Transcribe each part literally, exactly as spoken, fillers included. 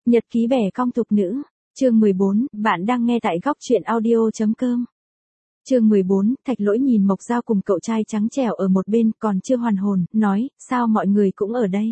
Nhật ký bẻ cong thục nữ, chương mười bốn, bạn đang nghe tại góc truyện audio.com. Chương mười bốn, Thạch Lỗi nhìn Mộc Dao cùng cậu trai trắng trẻo ở một bên còn chưa hoàn hồn, nói, sao mọi người cũng ở đây.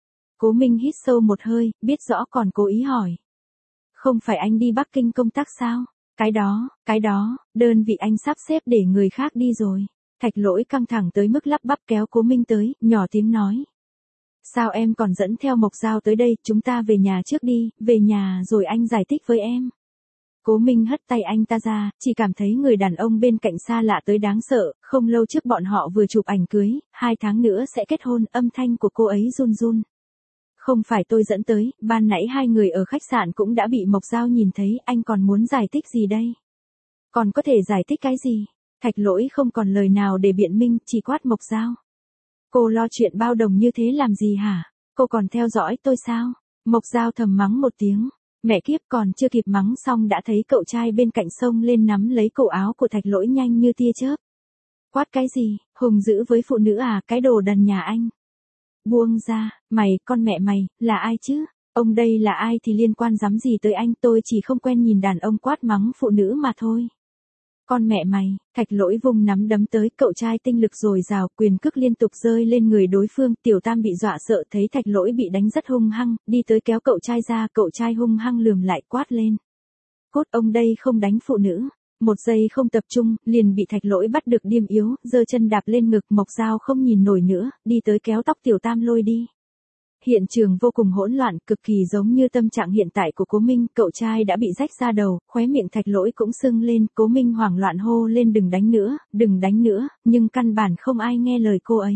Cố Minh hít sâu một hơi, biết rõ còn cố ý hỏi. Không phải anh đi Bắc Kinh công tác sao? Cái đó, cái đó, đơn vị anh sắp xếp để người khác đi rồi. Thạch Lỗi căng thẳng tới mức lắp bắp kéo Cố Minh tới, nhỏ tiếng nói. Sao em còn dẫn theo Mộc Dao tới đây, chúng ta về nhà trước đi, về nhà rồi anh giải thích với em. Cố Minh hất tay anh ta ra, chỉ cảm thấy người đàn ông bên cạnh xa lạ tới đáng sợ, không lâu trước bọn họ vừa chụp ảnh cưới, hai tháng nữa sẽ kết hôn, âm thanh của cô ấy run run. Không phải tôi dẫn tới, ban nãy hai người ở khách sạn cũng đã bị Mộc Dao nhìn thấy, anh còn muốn giải thích gì đây? Còn có thể giải thích cái gì? Thạch Lỗi không còn lời nào để biện minh, chỉ quát Mộc Dao. Cô lo chuyện bao đồng như thế làm gì hả? Cô còn theo dõi tôi sao? Mộc Dao thầm mắng một tiếng. Mẹ kiếp, còn chưa kịp mắng xong đã thấy cậu trai bên cạnh xông lên nắm lấy cổ áo của Thạch Lỗi nhanh như tia chớp. Quát cái gì? Hùng dữ với phụ nữ à, cái đồ đần nhà anh. Buông ra, mày, con mẹ mày, là ai chứ? Ông đây là ai thì liên quan dám gì tới anh, tôi chỉ không quen nhìn đàn ông quát mắng phụ nữ mà thôi. Con mẹ mày, Thạch Lỗi vung nắm đấm tới, cậu trai tinh lực dồi dào, quyền cước liên tục rơi lên người đối phương, Tiểu Tam bị dọa sợ thấy Thạch Lỗi bị đánh rất hung hăng, đi tới kéo cậu trai ra, cậu trai hung hăng lườm lại quát lên. Cốt, ông đây không đánh phụ nữ. Một giây không tập trung, liền bị Thạch Lỗi bắt được điềm yếu, giơ chân đạp lên ngực, Mộc Dao không nhìn nổi nữa, đi tới kéo tóc Tiểu Tam lôi đi. Hiện trường vô cùng hỗn loạn, cực kỳ giống như tâm trạng hiện tại của Cố Minh, cậu trai đã bị rách da đầu, khóe miệng Thạch Lỗi cũng sưng lên, Cố Minh hoảng loạn hô lên đừng đánh nữa, đừng đánh nữa, nhưng căn bản không ai nghe lời cô ấy.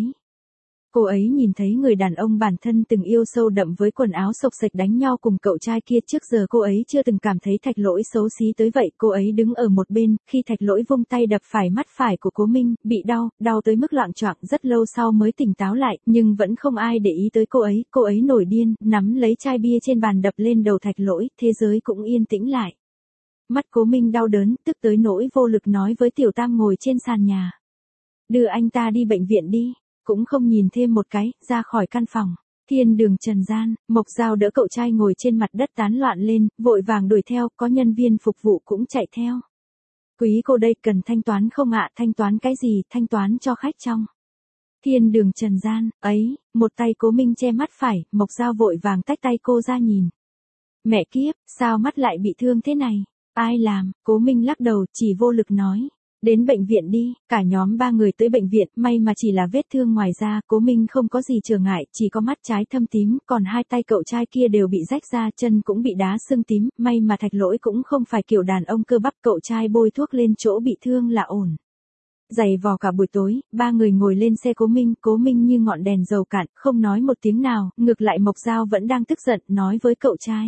Cô ấy nhìn thấy người đàn ông bản thân từng yêu sâu đậm với quần áo xộc xệch đánh nhau cùng cậu trai kia, trước giờ cô ấy chưa từng cảm thấy Thạch Lỗi xấu xí tới vậy, cô ấy đứng ở một bên, khi Thạch Lỗi vung tay đập phải mắt phải của Cố Minh, bị đau, đau tới mức loạng choạng, rất lâu sau mới tỉnh táo lại, nhưng vẫn không ai để ý tới cô ấy, cô ấy nổi điên, nắm lấy chai bia trên bàn đập lên đầu Thạch Lỗi, thế giới cũng yên tĩnh lại. Mắt Cố Minh đau đớn, tức tới nỗi vô lực nói với Tiểu Tam ngồi trên sàn nhà. Đưa anh ta đi bệnh viện đi. Cũng không nhìn thêm một cái, ra khỏi căn phòng. Thiên đường trần gian, Mộc Dao đỡ cậu trai ngồi trên mặt đất tán loạn lên, vội vàng đuổi theo, có nhân viên phục vụ cũng chạy theo. Quý cô đây cần thanh toán không ạ? Thanh toán cái gì? Thanh toán cho khách trong. Thiên đường trần gian, ấy, một tay Cố Minh che mắt phải, Mộc Dao vội vàng tách tay cô ra nhìn. Mẹ kiếp, sao mắt lại bị thương thế này? Ai làm? Cố Minh lắc đầu, chỉ vô lực nói. Đến bệnh viện đi, cả nhóm ba người tới bệnh viện, may mà chỉ là vết thương ngoài da, Cố Minh không có gì trở ngại, chỉ có mắt trái thâm tím, còn hai tay cậu trai kia đều bị rách ra, chân cũng bị đá sưng tím, may mà Thạch Lỗi cũng không phải kiểu đàn ông cơ bắp, cậu trai bôi thuốc lên chỗ bị thương là ổn. Giày vò cả buổi tối, ba người ngồi lên xe Cố Minh, Cố Minh như ngọn đèn dầu cạn, không nói một tiếng nào, ngược lại Mộc Dao vẫn đang tức giận, nói với cậu trai.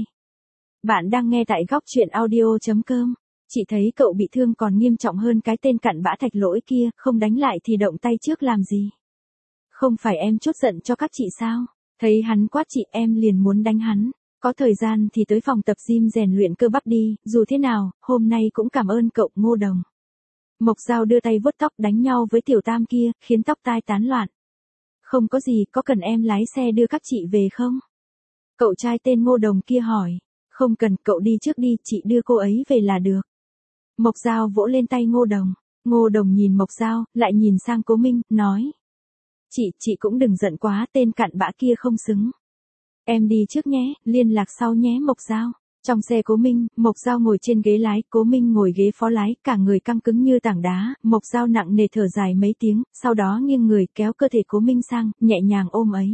Bạn đang nghe tại góc truyện audio.com. Chị thấy cậu bị thương còn nghiêm trọng hơn cái tên cặn bã Thạch Lỗi kia, không đánh lại thì động tay trước làm gì? Không phải em trút giận cho các chị sao? Thấy hắn quát chị em liền muốn đánh hắn. Có thời gian thì tới phòng tập gym rèn luyện cơ bắp đi, dù thế nào, hôm nay cũng cảm ơn cậu Ngô Đồng. Mộc Dao đưa tay vuốt tóc đánh nhau với Tiểu Tam kia, khiến tóc tai tán loạn. Không có gì, có cần em lái xe đưa các chị về không? Cậu trai tên Ngô Đồng kia hỏi. Không cần, cậu đi trước đi, chị đưa cô ấy về là được. Mộc Dao vỗ lên tay Ngô Đồng. Ngô Đồng nhìn Mộc Dao, lại nhìn sang Cố Minh, nói. Chị, chị cũng đừng giận quá, tên cặn bã kia không xứng. Em đi trước nhé, liên lạc sau nhé Mộc Dao. Trong xe Cố Minh, Mộc Dao ngồi trên ghế lái, Cố Minh ngồi ghế phó lái, cả người căng cứng như tảng đá, Mộc Dao nặng nề thở dài mấy tiếng, sau đó nghiêng người kéo cơ thể Cố Minh sang, nhẹ nhàng ôm ấy.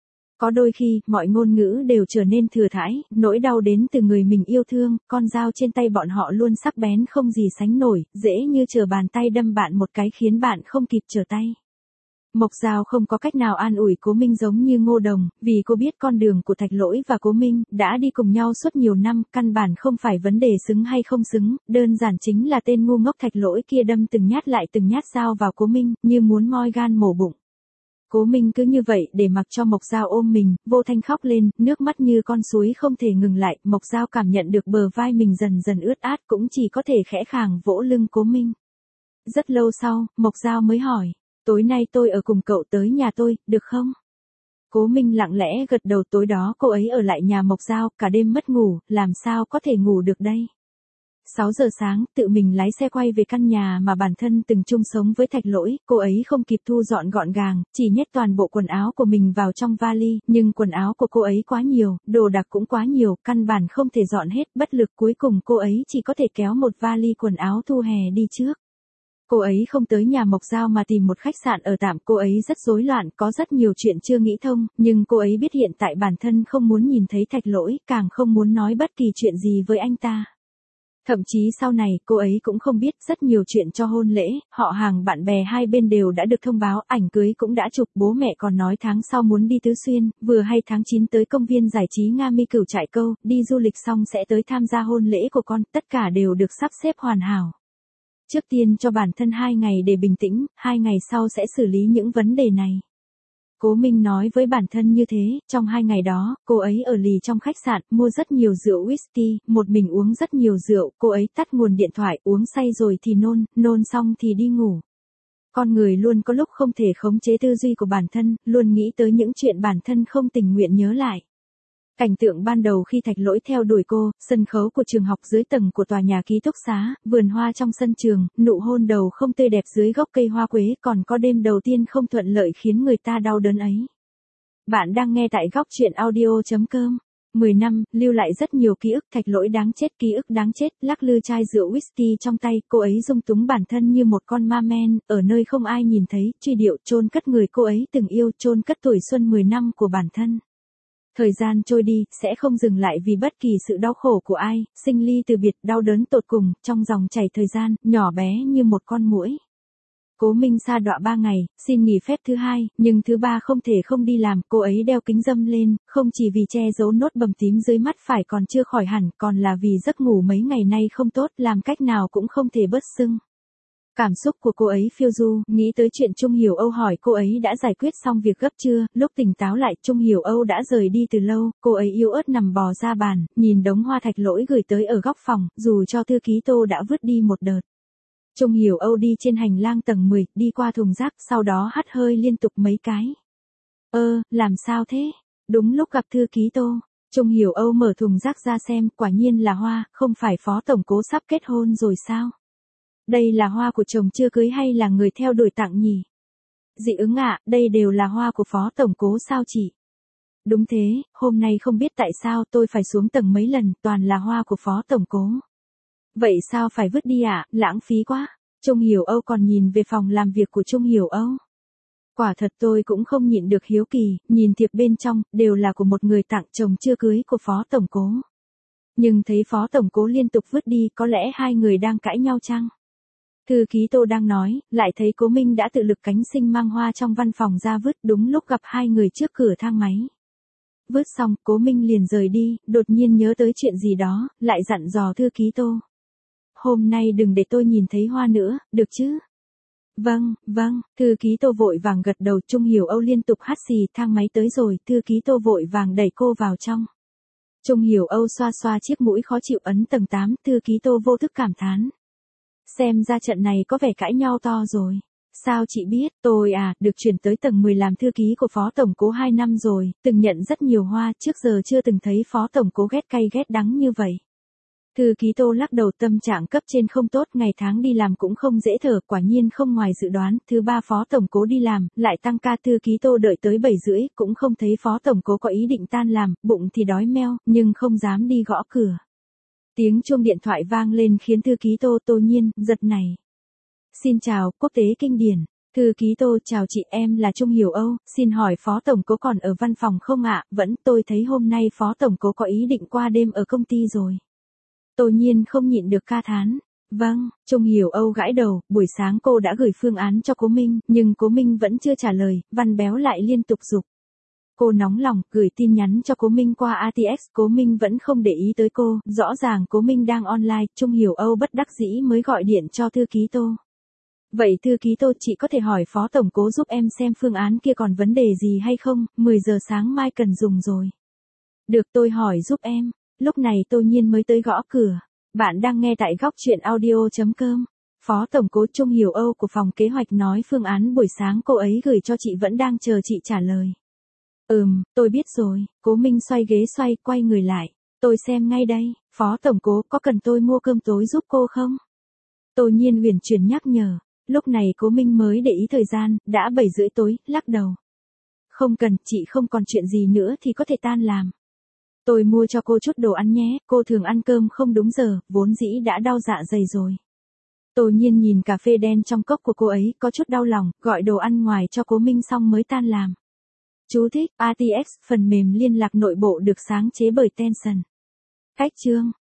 Có đôi khi, mọi ngôn ngữ đều trở nên thừa thãi, nỗi đau đến từ người mình yêu thương, con dao trên tay bọn họ luôn sắc bén không gì sánh nổi, dễ như trở bàn tay đâm bạn một cái khiến bạn không kịp trở tay. Mộc Dao không có cách nào an ủi Cố Minh giống như Ngô Đồng, vì cô biết con đường của Thạch Lỗi và Cố Minh đã đi cùng nhau suốt nhiều năm, căn bản không phải vấn đề xứng hay không xứng, đơn giản chính là tên ngu ngốc Thạch Lỗi kia đâm từng nhát lại từng nhát dao vào Cố Minh, như muốn moi gan mổ bụng. Cố Minh cứ như vậy để mặc cho Mộc Dao ôm mình, vô thanh khóc lên, nước mắt như con suối không thể ngừng lại, Mộc Dao cảm nhận được bờ vai mình dần dần ướt át cũng chỉ có thể khẽ khàng vỗ lưng Cố Minh. Rất lâu sau, Mộc Dao mới hỏi, tối nay tôi ở cùng cậu tới nhà tôi, được không? Cố Minh lặng lẽ gật đầu, tối đó cô ấy ở lại nhà Mộc Giao, cả đêm mất ngủ, làm sao có thể ngủ được đây. sáu giờ sáng, tự mình lái xe quay về căn nhà mà bản thân từng chung sống với Thạch Lỗi, cô ấy không kịp thu dọn gọn gàng, chỉ nhét toàn bộ quần áo của mình vào trong vali, nhưng quần áo của cô ấy quá nhiều, đồ đạc cũng quá nhiều, căn bản không thể dọn hết, bất lực cuối cùng cô ấy chỉ có thể kéo một vali quần áo thu hè đi trước. Cô ấy không tới nhà Mộc Giao mà tìm một khách sạn ở tạm, cô ấy rất rối loạn, có rất nhiều chuyện chưa nghĩ thông, nhưng cô ấy biết hiện tại bản thân không muốn nhìn thấy Thạch Lỗi, càng không muốn nói bất kỳ chuyện gì với anh ta. Thậm chí sau này, cô ấy cũng không biết rất nhiều chuyện cho hôn lễ, họ hàng bạn bè hai bên đều đã được thông báo, ảnh cưới cũng đã chụp, bố mẹ còn nói tháng sau muốn đi Tứ Xuyên, vừa hay tháng chín tới công viên giải trí Nga Mi Cửu Trại Câu, đi du lịch xong sẽ tới tham gia hôn lễ của con, tất cả đều được sắp xếp hoàn hảo. Trước tiên cho bản thân hai ngày để bình tĩnh, hai ngày sau sẽ xử lý những vấn đề này. Cố Minh nói với bản thân như thế, trong hai ngày đó, cô ấy ở lì trong khách sạn, mua rất nhiều rượu whisky, một mình uống rất nhiều rượu, cô ấy tắt nguồn điện thoại, uống say rồi thì nôn, nôn xong thì đi ngủ. Con người luôn có lúc không thể khống chế tư duy của bản thân, luôn nghĩ tới những chuyện bản thân không tình nguyện nhớ lại. Cảnh tượng ban đầu khi Thạch Lỗi theo đuổi cô, sân khấu của trường học dưới tầng của tòa nhà ký túc xá, vườn hoa trong sân trường, nụ hôn đầu không tươi đẹp dưới gốc cây hoa quế, còn có đêm đầu tiên không thuận lợi khiến người ta đau đớn ấy. Bạn đang nghe tại góc truyện audio chấm com. mười năm, lưu lại rất nhiều ký ức, Thạch Lỗi đáng chết, ký ức đáng chết, lắc lư chai rượu whisky trong tay, cô ấy dung túng bản thân như một con ma men, ở nơi không ai nhìn thấy, truy điệu, chôn cất người cô ấy từng yêu, chôn cất tuổi xuân mười năm của bản thân. Thời gian trôi đi, sẽ không dừng lại vì bất kỳ sự đau khổ của ai, sinh ly từ biệt, đau đớn tột cùng, trong dòng chảy thời gian, nhỏ bé như một con muỗi. Cố Minh sa đọa ba ngày, xin nghỉ phép thứ hai, nhưng thứ ba không thể không đi làm, cô ấy đeo kính râm lên, không chỉ vì che giấu nốt bầm tím dưới mắt phải còn chưa khỏi hẳn, còn là vì giấc ngủ mấy ngày nay không tốt, làm cách nào cũng không thể bớt sưng. Cảm xúc của cô ấy phiêu du, nghĩ tới chuyện Trung Hiểu Âu hỏi cô ấy đã giải quyết xong việc gấp chưa, lúc tỉnh táo lại Trung Hiểu Âu đã rời đi từ lâu, cô ấy yếu ớt nằm bò ra bàn, nhìn đống hoa Thạch Lỗi gửi tới ở góc phòng, dù cho thư ký Tô đã vứt đi một đợt. Trung Hiểu Âu đi trên hành lang tầng mười, đi qua thùng rác, sau đó hắt hơi liên tục mấy cái. Ơ, làm sao thế? Đúng lúc gặp thư ký Tô, Trung Hiểu Âu mở thùng rác ra xem, quả nhiên là hoa, không phải Phó Tổng Cố sắp kết hôn rồi sao? Đây là hoa của chồng chưa cưới hay là người theo đuổi tặng nhỉ? Dị ứng ạ, đây đều là hoa của Phó Tổng Cố sao chị? Đúng thế, hôm nay không biết tại sao tôi phải xuống tầng mấy lần, toàn là hoa của Phó Tổng Cố. Vậy sao phải vứt đi ạ, lãng phí quá. Trung Hiểu Âu còn nhìn về phòng làm việc của Trung Hiểu Âu. Quả thật tôi cũng không nhịn được hiếu kỳ, nhìn thiệp bên trong, đều là của một người tặng chồng chưa cưới của Phó Tổng Cố. Nhưng thấy Phó Tổng Cố liên tục vứt đi, có lẽ hai người đang cãi nhau chăng? Thư ký Tô đang nói, lại thấy Cố Minh đã tự lực cánh sinh mang hoa trong văn phòng ra vứt, đúng lúc gặp hai người trước cửa thang máy. Vứt xong, Cố Minh liền rời đi, đột nhiên nhớ tới chuyện gì đó, lại dặn dò thư ký Tô. Hôm nay đừng để tôi nhìn thấy hoa nữa, được chứ? Vâng, vâng, thư ký Tô vội vàng gật đầu. Trung Hiểu Âu liên tục hắt xì, thang máy tới rồi, thư ký Tô vội vàng đẩy cô vào trong. Trung Hiểu Âu xoa xoa chiếc mũi khó chịu, ấn tầng tám, thư ký Tô vô thức cảm thán. Xem ra trận này có vẻ cãi nhau to rồi. Sao chị biết? Tôi à, được chuyển tới tầng mười làm thư ký của Phó Tổng Cố hai năm rồi, từng nhận rất nhiều hoa, trước giờ chưa từng thấy Phó Tổng Cố ghét cay ghét đắng như vậy. Thư ký Tô lắc đầu, tâm trạng cấp trên không tốt, ngày tháng đi làm cũng không dễ thở, quả nhiên không ngoài dự đoán, thứ ba Phó Tổng Cố đi làm, lại tăng ca. Thư ký Tô đợi tới bảy rưỡi, cũng không thấy Phó Tổng Cố có ý định tan làm, bụng thì đói meo, nhưng không dám đi gõ cửa. Tiếng chuông điện thoại vang lên khiến thư ký Tô Tô Nhiên giật nảy. Xin chào, Quốc tế Kinh Điển. Thư ký Tô, chào chị, em là Trung Hiểu Âu, xin hỏi Phó Tổng Cố còn ở văn phòng không ạ? Vẫn, tôi thấy hôm nay Phó Tổng Cố có ý định qua đêm ở công ty rồi. Tô Nhiên không nhịn được ca thán. Vâng, Trung Hiểu Âu gãi đầu, buổi sáng cô đã gửi phương án cho Cố Minh, nhưng Cố Minh vẫn chưa trả lời, Văn Béo lại liên tục giục. Cô nóng lòng, gửi tin nhắn cho Cố Minh qua a tê ích, Cố Minh vẫn không để ý tới cô, rõ ràng Cố Minh đang online, Trung Hiểu Âu bất đắc dĩ mới gọi điện cho thư ký Tô. Vậy thư ký Tô, chị có thể hỏi Phó Tổng Cố giúp em xem phương án kia còn vấn đề gì hay không, mười giờ sáng mai cần dùng rồi. Được, tôi hỏi giúp em. Lúc này Tô Nhiên mới tới gõ cửa. Bạn đang nghe tại góc truyện audio chấm com. Phó Tổng Cố Trung Hiểu Âu của phòng kế hoạch nói phương án buổi sáng cô ấy gửi cho chị vẫn đang chờ chị trả lời. Ừm, tôi biết rồi, Cố Minh xoay ghế xoay, quay người lại. Tôi xem ngay đây, Phó Tổng Cố, có cần tôi mua cơm tối giúp cô không? Tô Nhiên uyển chuyển nhắc nhở. Lúc này Cố Minh mới để ý thời gian, đã bảy rưỡi tối, lắc đầu. Không cần, chị không còn chuyện gì nữa thì có thể tan làm. Tôi mua cho cô chút đồ ăn nhé, cô thường ăn cơm không đúng giờ, vốn dĩ đã đau dạ dày rồi. Tô Nhiên nhìn cà phê đen trong cốc của cô ấy, có chút đau lòng, gọi đồ ăn ngoài cho Cố Minh xong mới tan làm. Chú thích, a tê ích, phần mềm liên lạc nội bộ được sáng chế bởi Tencent. Cách chương